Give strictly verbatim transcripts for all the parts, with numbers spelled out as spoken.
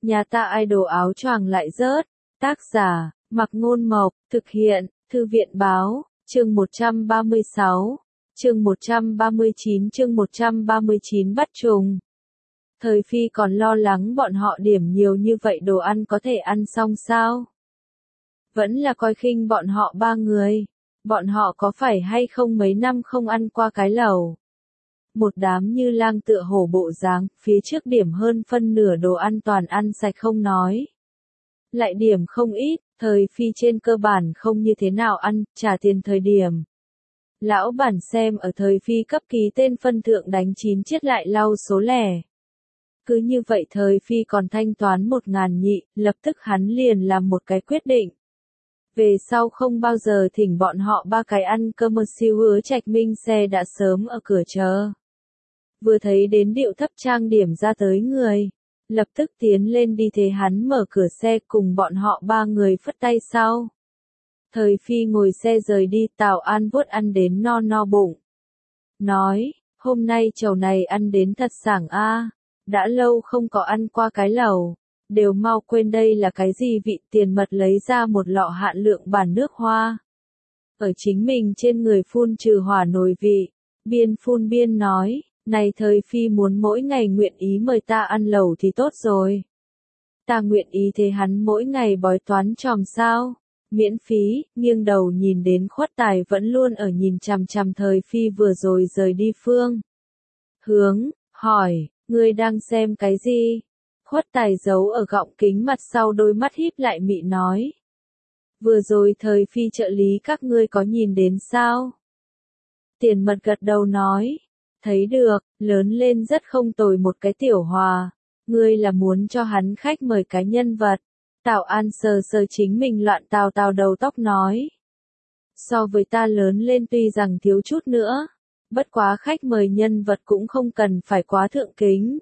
Nhà ta idol áo choàng lại rớt. Tác giả, Mặc Ngôn Mộc, thực hiện, Thư viện Báo, chương một trăm ba mươi sáu, chương một trăm ba mươi chín chương một trăm ba mươi chín bắt trùng. Thời Phi còn lo lắng bọn họ điểm nhiều như vậy đồ ăn có thể ăn xong sao? Vẫn là coi khinh bọn họ ba người. Bọn họ có phải hay không mấy năm không ăn qua cái lẩu? Một đám như lang tựa hổ bộ dáng, phía trước điểm hơn phân nửa đồ ăn toàn ăn sạch không nói. Lại điểm không ít, Thời Phi trên cơ bản không như thế nào ăn, trả tiền thời điểm. Lão bản xem ở Thời Phi cấp ký tên phân thượng đánh chín chiết lại lau số lẻ. Cứ như vậy Thời Phi còn thanh toán một ngàn nhị, lập tức hắn liền làm một cái quyết định. Về sau không bao giờ thỉnh bọn họ ba cái ăn cơm siêu Hứa Trạch Minh xe đã sớm ở cửa chờ. Vừa thấy đến điệu thấp trang điểm ra tới người, lập tức tiến lên đi thế hắn mở cửa xe cùng bọn họ ba người phất tay sau. Thời Phi ngồi xe rời đi, Tào An vuốt ăn đến no no bụng. Nói, hôm nay chầu này ăn đến thật sảng a, đã lâu không có ăn qua cái lẩu, đều mau quên đây là cái gì vị. Tiền Mật lấy ra một lọ hạn lượng bản nước hoa. Ở chính mình trên người phun trừ hỏa nồi vị, biên phun biên nói. Này Thời Phi muốn mỗi ngày nguyện ý mời ta ăn lẩu thì tốt rồi. Ta nguyện ý thế hắn mỗi ngày bói toán tròm sao. Miễn phí, nghiêng đầu nhìn đến Khuất Tài vẫn luôn ở nhìn chằm chằm Thời Phi vừa rồi rời đi phương. Hướng, hỏi, ngươi đang xem cái gì? Khuất Tài giấu ở gọng kính mặt sau đôi mắt híp lại mị nói. Vừa rồi Thời Phi trợ lý các ngươi có nhìn đến sao? Tiền Mật gật đầu nói. Thấy được, lớn lên rất không tồi một cái tiểu hòa. Ngươi là muốn cho hắn khách mời cái nhân vật. Tào An sờ sờ chính mình loạn tào tào đầu tóc nói. So với ta lớn lên tuy rằng thiếu chút nữa. Bất quá khách mời nhân vật cũng không cần phải quá thượng kính.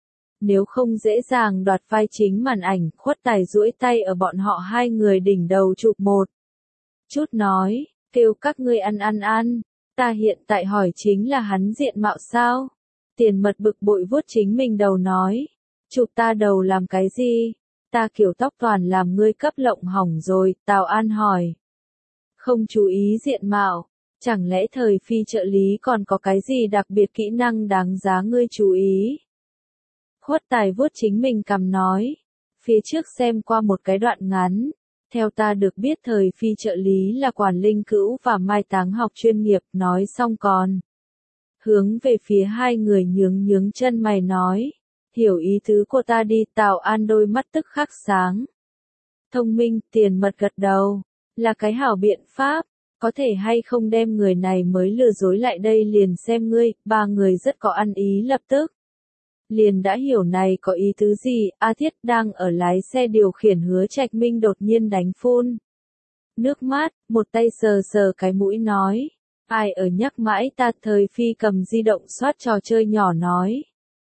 Nếu không dễ dàng đoạt vai chính màn ảnh. Khuất Tài duỗi tay ở bọn họ hai người đỉnh đầu chụp một chút nói, kêu các ngươi ăn ăn ăn. Ta hiện tại hỏi chính là hắn diện mạo sao? Tiền Mật bực bội vuốt chính mình đầu nói. Chụp ta đầu làm cái gì? Ta kiểu tóc toàn làm ngươi cấp lộng hỏng rồi. Tào An hỏi. Không chú ý diện mạo. Chẳng lẽ Thời Phi trợ lý còn có cái gì đặc biệt kỹ năng đáng giá ngươi chú ý? Khuất Tài vuốt chính mình cằm nói. Phía trước xem qua một cái đoạn ngắn. Theo ta được biết Thời Phi trợ lý là quản linh cữu và mai táng học chuyên nghiệp, nói xong còn. Hướng về phía hai người nhướng nhướng chân mày nói. Hiểu ý tứ của ta đi. Tào An đôi mắt tức khắc sáng. Thông minh. Tiền Mật gật đầu. Là cái hảo biện pháp. Có thể hay không đem người này mới lừa dối lại đây liền xem ngươi. Ba người rất có ăn ý lập tức. Liền đã hiểu này có ý tứ gì. A Thiết đang ở lái xe điều khiển Hứa Trạch Minh đột nhiên đánh phun nước mắt, một tay sờ sờ cái mũi nói. Ai ở nhắc mãi ta? Thời Phi cầm di động soát trò chơi nhỏ nói.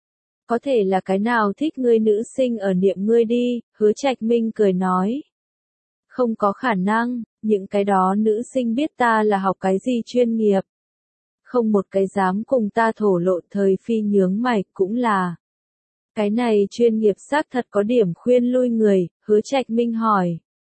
Có thể là cái nào thích ngươi nữ sinh ở niệm ngươi đi. Hứa Trạch Minh cười nói. Không có khả năng, những cái đó nữ sinh biết ta là học cái gì chuyên nghiệp. Không một cái dám cùng ta thổ lộ. Thời Phi nhướng mày, cũng là. Cái này chuyên nghiệp xác thật có điểm khuyên lui người. Hứa Trạch Minh hỏi.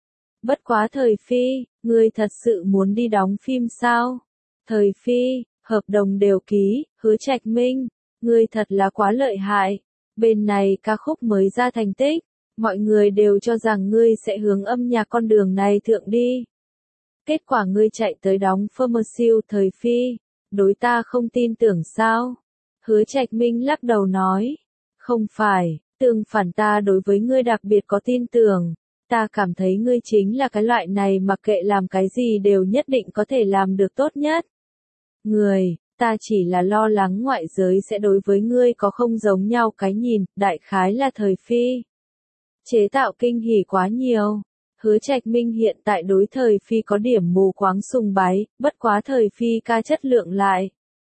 Bất quá Thời Phi, ngươi thật sự muốn đi đóng phim sao? Thời Phi, hợp đồng đều ký. Hứa Trạch Minh, ngươi thật là quá lợi hại. Bên này ca khúc mới ra thành tích, mọi người đều cho rằng ngươi sẽ hướng âm nhạc con đường này thượng đi. Kết quả ngươi chạy tới đóng pharmacy. Thời Phi, đối ta không tin tưởng sao? Hứa Trạch Minh lắc đầu nói. Không phải, tương phản ta đối với ngươi đặc biệt có tin tưởng. Ta cảm thấy ngươi chính là cái loại này mặc kệ làm cái gì đều nhất định có thể làm được tốt nhất. Người, ta chỉ là lo lắng ngoại giới sẽ đối với ngươi có không giống nhau cái nhìn, đại khái là Thời Phi. Chế tạo kinh hỉ quá nhiều. Hứa Trạch Minh hiện tại đối Thời Phi có điểm mù quáng sùng bái, bất quá Thời Phi ca chất lượng lại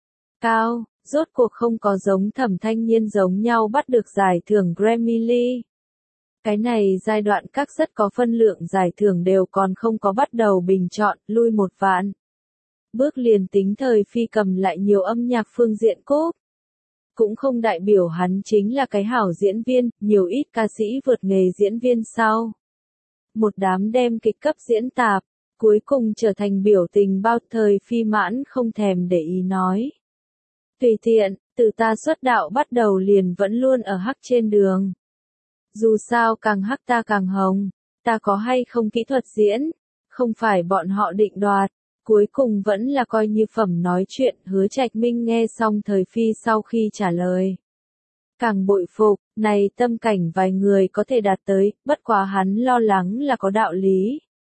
cao. Rốt cuộc không có giống Thẩm Thanh Nhiên giống nhau bắt được giải thưởng Grammy. Cái này giai đoạn các rất có phân lượng giải thưởng đều còn không có bắt đầu bình chọn, lui một vạn bước liền tính Thời Phi cầm lại nhiều âm nhạc phương diện cúp. cũng không đại biểu hắn chính là cái hảo diễn viên, nhiều ít ca sĩ vượt nghề diễn viên sau. Một đám đem kịch cấp diễn tạp, cuối cùng trở thành biểu tình bao thời phi mãn không thèm để ý nói. Tùy tiện, từ ta xuất đạo bắt đầu liền vẫn luôn ở hắc trên đường. Dù sao càng hắc ta càng hồng, ta có hay không kỹ thuật diễn, không phải bọn họ định đoạt, cuối cùng vẫn là coi như phẩm nói chuyện. Hứa Trạch Minh nghe xong thời phi sau khi trả lời. Càng bội phục, này tâm cảnh vài người có thể đạt tới, bất quá hắn lo lắng là có đạo lý.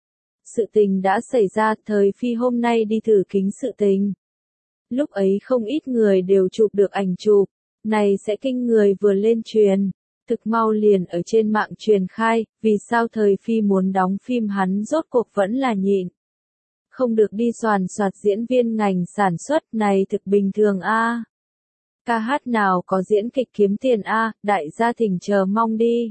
Sự tình đã xảy ra, thời phi hôm nay đi thử kính sự tình. Lúc ấy không ít người đều chụp được ảnh chụp, này sẽ kinh người vừa lên truyền. Thực mau liền ở trên mạng truyền khai, vì sao thời phi muốn đóng phim hắn rốt cuộc vẫn là nhịn. Không được đi soàn soạt diễn viên ngành sản xuất này thực bình thường a. Ca hát nào có diễn kịch kiếm tiền a, đại gia thỉnh chờ mong đi.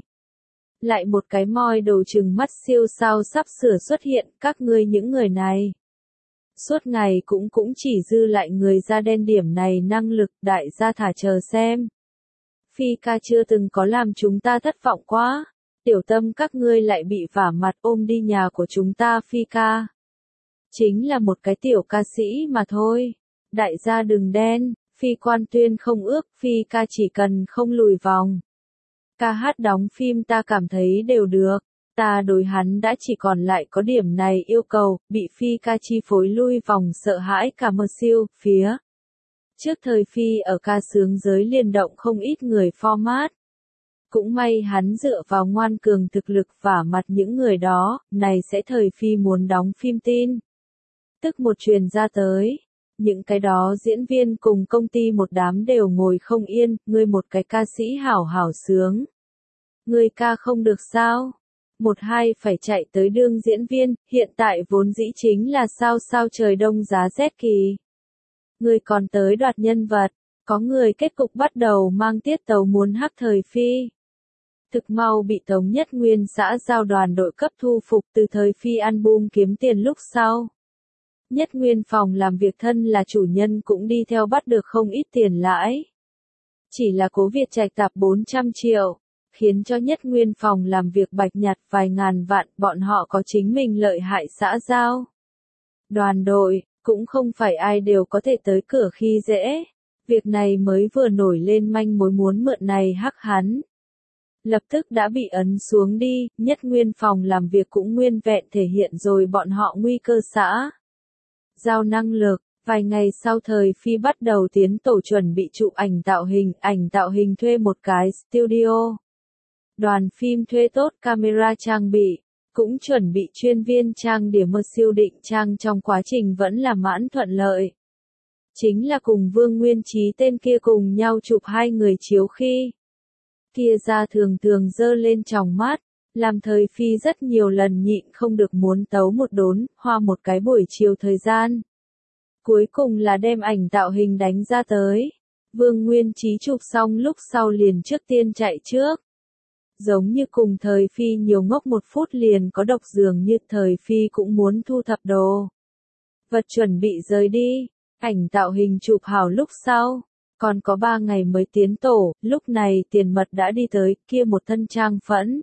Lại một cái moi đầu trừng mắt siêu sao sắp sửa xuất hiện, các ngươi những người này. Suốt ngày cũng cũng chỉ dư lại người da đen điểm này năng lực, đại gia thả chờ xem. Phi ca chưa từng có làm chúng ta thất vọng quá, tiểu tâm các ngươi lại bị vả mặt ôm đi nhà của chúng ta. Phi ca chính là một cái tiểu ca sĩ mà thôi, đại gia đừng đen. Phi quan tuyên không ước, phi ca chỉ cần không lùi vòng. Ca hát đóng phim ta cảm thấy đều được, ta đối hắn đã chỉ còn lại có điểm này yêu cầu, bị phi ca chi phối lui vòng sợ hãi cả mơ siêu, phía. Trước thời phi ở ca sướng giới liên động không ít người format. Cũng may hắn dựa vào ngoan cường thực lực vả mặt những người đó, này sẽ thời phi muốn đóng phim tin. Tức một truyền ra tới. Những cái đó diễn viên cùng công ty một đám đều ngồi không yên, ngươi một cái ca sĩ hảo hảo sướng. Ngươi ca không được sao? Một hai phải chạy tới đương diễn viên, hiện tại vốn dĩ chính là sao sao trời đông giá rét kỳ. Ngươi còn tới đoạt nhân vật, có người kết cục bắt đầu mang tiết tấu muốn hắc thời phi. Thực mau bị Tống Nhất Nguyên xã giao đoàn đội cấp thu phục từ thời phi album kiếm tiền lúc sau. Nhất Nguyên phòng làm việc thân là chủ nhân cũng đi theo bắt được không ít tiền lãi. Chỉ là Cố Việt Trạch tạp bốn trăm triệu, khiến cho Nhất Nguyên phòng làm việc bạch nhặt vài ngàn vạn, bọn họ có chính mình lợi hại xã giao. Đoàn đội, cũng không phải ai đều có thể tới cửa khi dễ. Việc này mới vừa nổi lên manh mối muốn mượn này hắc hắn. Lập tức đã bị ấn xuống đi, Nhất Nguyên phòng làm việc cũng nguyên vẹn thể hiện rồi bọn họ nguy cơ xã. Giao năng lực, vài ngày sau thời phi bắt đầu tiến tổ chuẩn bị chụp ảnh tạo hình, ảnh tạo hình thuê một cái studio. Đoàn phim thuê tốt camera trang bị, cũng chuẩn bị chuyên viên trang điểm mơ siêu định trang trong quá trình vẫn là mãn thuận lợi. Chính là cùng Vương Nguyên Trí tên kia cùng nhau chụp hai người chiếu khi. Kia ra thường thường dơ lên tròng mắt, làm thời phi rất nhiều lần nhịn không được muốn tấu một đốn, hoa một cái buổi chiều thời gian. Cuối cùng là đem ảnh tạo hình đánh ra tới. Vương Nguyên Trí chụp xong lúc sau liền trước tiên chạy trước. Giống như cùng thời phi nhiều ngốc một phút liền có độc dường như thời phi cũng muốn thu thập đồ. Vật chuẩn bị rời đi, ảnh tạo hình chụp hảo lúc sau. Còn có ba ngày mới tiến tổ, lúc này Tiền Mật đã đi tới, kia một thân trang phẫn.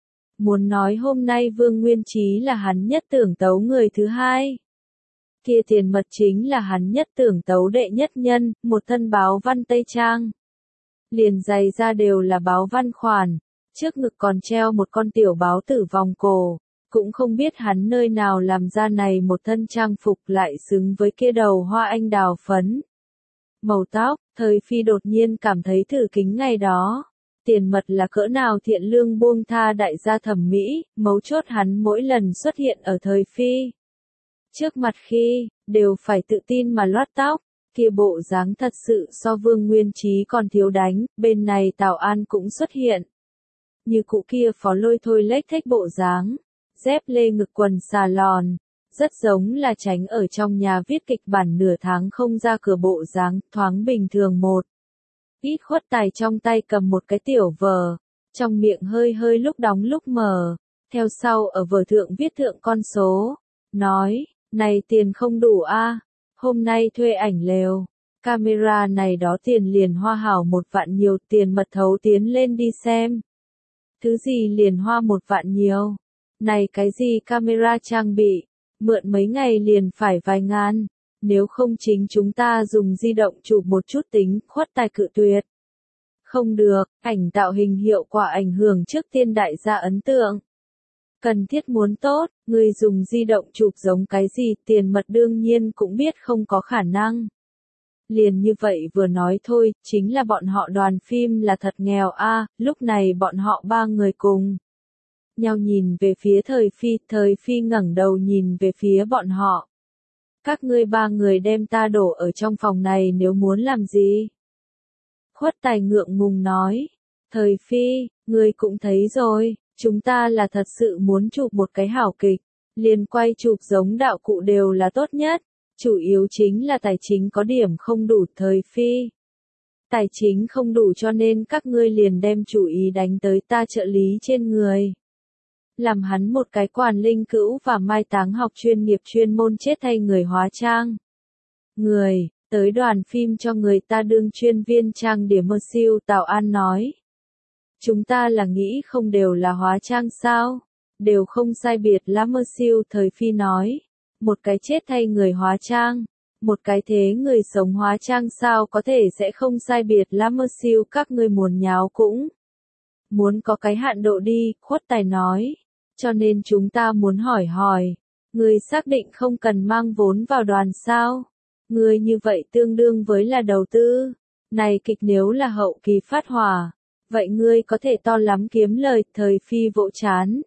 Muốn nói hôm nay Vương Nguyên Trí là hắn nhất tưởng tấu người thứ hai. Kia Tiền Mật chính là hắn nhất tưởng tấu đệ nhất nhân, một thân báo văn tây trang. Liền giày ra đều là báo văn khoản, trước ngực còn treo một con tiểu báo tử vòng cổ. Cũng không biết hắn nơi nào làm ra này một thân trang phục lại xứng với kia đầu hoa anh đào phấn. Màu tóc, thời phi đột nhiên cảm thấy thử kính ngày đó. Tiền Mật là cỡ nào thiện lương buông tha đại gia thẩm mỹ, mấu chốt hắn mỗi lần xuất hiện ở thời phi. Trước mặt khi, đều phải tự tin mà loát tóc, kia bộ dáng thật sự so Vương Nguyên Trí còn thiếu đánh, bên này Tào An cũng xuất hiện. Như cụ kia phó lôi thôi lếch thếch bộ dáng, dép lê ngực quần xà lòn, rất giống là tránh ở trong nhà viết kịch bản nửa tháng không ra cửa bộ dáng, thoáng bình thường một. Ít khuất tài trong tay cầm một cái tiểu vở, trong miệng hơi hơi lúc đóng lúc mở, theo sau ở vở thượng viết thượng con số, nói, này tiền không đủ a, hôm nay thuê ảnh lều, Camera này đó tiền liền hoa hảo một vạn nhiều, tiền mật thấu tiến lên đi xem. Thứ gì liền hoa một vạn nhiều. Này cái gì camera trang bị, mượn mấy ngày liền phải vài ngàn. Nếu không chính chúng ta dùng di động chụp một chút tính, Khuất Tài cự tuyệt. Không được, ảnh tạo hình hiệu quả ảnh hưởng trước tiên đại gia ấn tượng. Cần thiết muốn tốt, người dùng di động chụp giống cái gì, tiền mật đương nhiên cũng biết không có khả năng. Liền như vậy vừa nói thôi, chính là bọn họ đoàn phim là thật nghèo a. Lúc này bọn họ ba người cùng nhau nhìn về phía Thời Phi, Thời Phi ngẩng đầu nhìn về phía bọn họ. Các ngươi ba người đem ta đổ ở trong phòng này nếu muốn làm gì? Khuất Tài ngượng ngùng nói. Thời Phi, ngươi cũng thấy rồi, chúng ta là thật sự muốn chụp một cái hảo kịch, liền quay chụp giống đạo cụ đều là tốt nhất. Chủ yếu chính là tài chính có điểm không đủ. Thời Phi. Tài chính không đủ cho nên các ngươi liền đem chủ ý đánh tới ta trợ lý trên người. Làm hắn một cái quản linh cữu và mai táng học chuyên nghiệp chuyên môn chết thay người hóa trang. Người, tới đoàn phim cho người ta đương chuyên viên trang điểm mơ siêu. Tào An nói. Chúng ta là nghĩ không đều là hóa trang sao? Đều không sai biệt lắm mơ siêu. Thời Phi nói. Một cái chết thay người hóa trang, một cái thế người sống hóa trang sao có thể sẽ không sai biệt lắm mơ siêu. Các ngươi muốn nháo cũng muốn có cái hạn độ đi, Khuất Tài nói. Cho nên chúng ta muốn hỏi hỏi, người xác định không cần mang vốn vào đoàn sao? Người như vậy tương đương với là đầu tư. Này kịch nếu là hậu kỳ phát hỏa, vậy ngươi có thể to lắm kiếm lời. Thời Phi vỗ chán.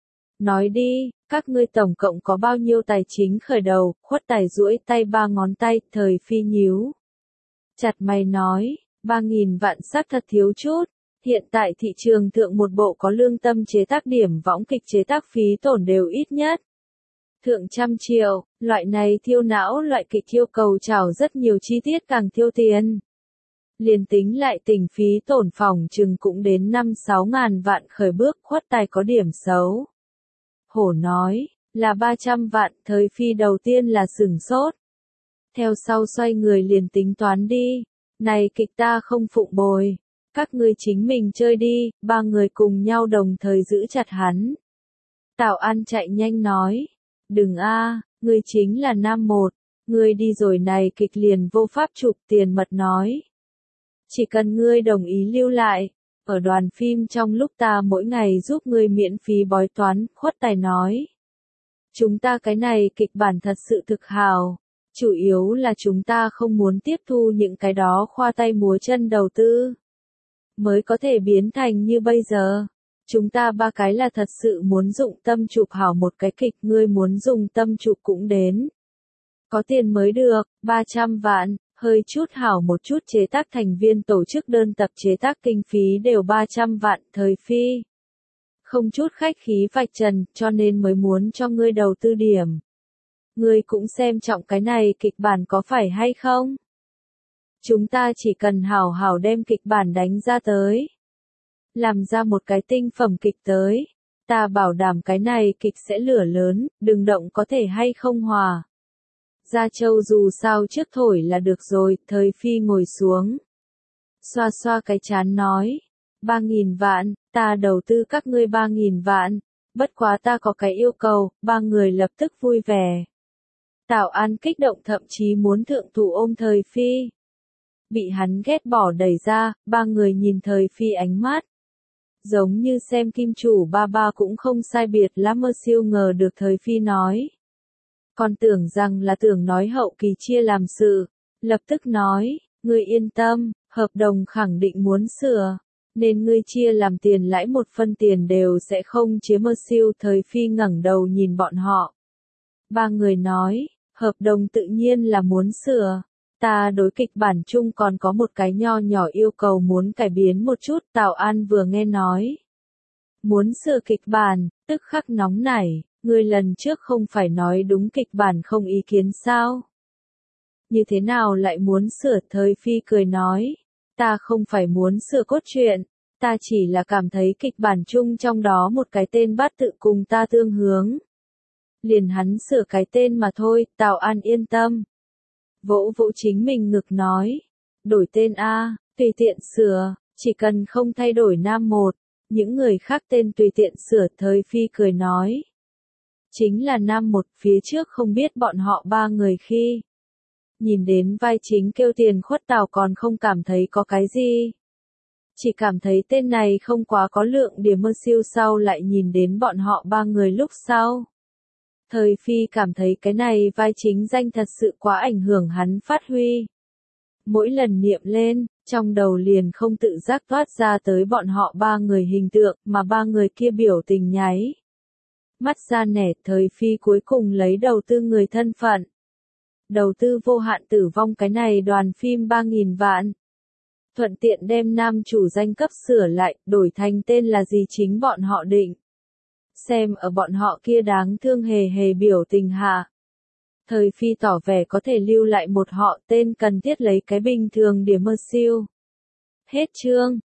Nói đi, các ngươi tổng cộng có bao nhiêu tài chính khởi đầu? Khuất Tài duỗi tay ba ngón tay. Thời Phi nhíu chặt mày nói, ba nghìn vạn xác thật thiếu chút. Hiện tại thị trường thượng một bộ có lương tâm chế tác điểm võng kịch chế tác phí tổn đều ít nhất thượng trăm triệu, loại này thiêu não loại kịch yêu cầu trào rất nhiều chi tiết càng thiêu tiền. Liền tính lại tình phí tổn phòng chừng cũng đến năm sáu ngàn vạn khởi bước. Khuất Tài có điểm xấu. Hổ nói, là ba trăm vạn. Thời Phi đầu tiên là sửng sốt. Theo sau xoay người liền tính toán đi. Này kịch ta không phụng bồi. Các ngươi chính mình chơi đi. Ba người cùng nhau đồng thời giữ chặt hắn. Tào An chạy nhanh nói. Đừng a, ngươi chính là nam một. Ngươi đi rồi này kịch liền vô pháp chụp. Tiền mật nói. Chỉ cần ngươi đồng ý lưu lại. Ở đoàn phim trong lúc ta mỗi ngày giúp ngươi miễn phí bói toán. Khuất Tài nói. Chúng ta cái này kịch bản thật sự thực hào. Chủ yếu là chúng ta không muốn tiếp thu những cái đó khoa tay múa chân đầu tư. Mới có thể biến thành như bây giờ. Chúng ta ba cái là thật sự muốn dụng tâm chụp hảo một cái kịch. Ngươi muốn dùng tâm chụp cũng đến. Có tiền mới được. ba trăm vạn. Hơi chút hảo một chút chế tác thành viên tổ chức đơn tập chế tác kinh phí đều ba trăm vạn. Thời Phi. Không chút khách khí vạch trần, cho nên mới muốn cho ngươi đầu tư điểm. Ngươi cũng xem trọng cái này kịch bản có phải hay không? Chúng ta chỉ cần hảo hảo đem kịch bản đánh ra tới. Làm ra một cái tinh phẩm kịch tới. Ta bảo đảm cái này kịch sẽ lửa lớn, đừng động có thể hay không hòa. Gia Châu dù sao trước thổi là được rồi. Thời Phi ngồi xuống. Xoa xoa cái chán nói. Ba nghìn vạn, ta đầu tư các ngươi ba nghìn vạn. Bất quá ta có cái yêu cầu, ba người lập tức vui vẻ. Tào An kích động thậm chí muốn thượng thủ ôm Thời Phi. Bị hắn ghét bỏ đẩy ra, ba người nhìn Thời Phi ánh mắt. Giống như xem kim chủ ba ba cũng không sai biệt lắm. Mơ siêu ngờ được Thời Phi nói. Còn tưởng rằng là tưởng nói hậu kỳ chia làm sự. Lập tức nói, ngươi yên tâm, hợp đồng khẳng định muốn sửa. Nên ngươi chia làm tiền lãi một phân tiền đều sẽ không chiếm. Mơ siêu. Thời Phi ngẩng đầu nhìn bọn họ. Ba người nói, hợp đồng tự nhiên là muốn sửa. Ta đối kịch bản chung còn có một cái nho nhỏ yêu cầu muốn cải biến một chút. Tào An vừa nghe nói. Muốn sửa kịch bản, tức khắc nóng nảy. Ngươi lần trước không phải nói đúng kịch bản không ý kiến sao? Như thế nào lại muốn sửa? Thời Phi cười nói. Ta không phải muốn sửa cốt truyện. Ta chỉ là cảm thấy kịch bản chung trong đó một cái tên bát tự cùng ta tương hướng. Liền hắn sửa cái tên mà thôi. Tào An yên tâm. Vỗ vỗ chính mình ngực nói. Đổi tên A, tùy tiện sửa, chỉ cần không thay đổi nam một. Những người khác tên tùy tiện sửa. Thời Phi cười nói. Chính là nam một, phía trước không biết bọn họ ba người khi. Nhìn đến vai chính kêu Tiền Khuất Tào còn không cảm thấy có cái gì. Chỉ cảm thấy tên này không quá có lượng điểm mơ siêu, sau lại nhìn đến bọn họ ba người lúc sau. Thời Phi cảm thấy cái này vai chính danh thật sự quá ảnh hưởng hắn phát huy. Mỗi lần niệm lên, trong đầu liền không tự giác toát ra tới bọn họ ba người hình tượng, mà ba người kia biểu tình nháy. Mắt ra nẻ. Thời Phi cuối cùng lấy đầu tư người thân phận. Đầu tư vô hạn tử vong cái này đoàn phim ba nghìn vạn. Thuận tiện đem nam chủ danh cấp sửa lại, đổi thành tên là gì chính bọn họ định. Xem ở bọn họ kia đáng thương hề hề biểu tình hạ. Thời Phi tỏ vẻ có thể lưu lại một họ tên, cần thiết lấy cái bình thường điểm mơ siêu. Hết chương.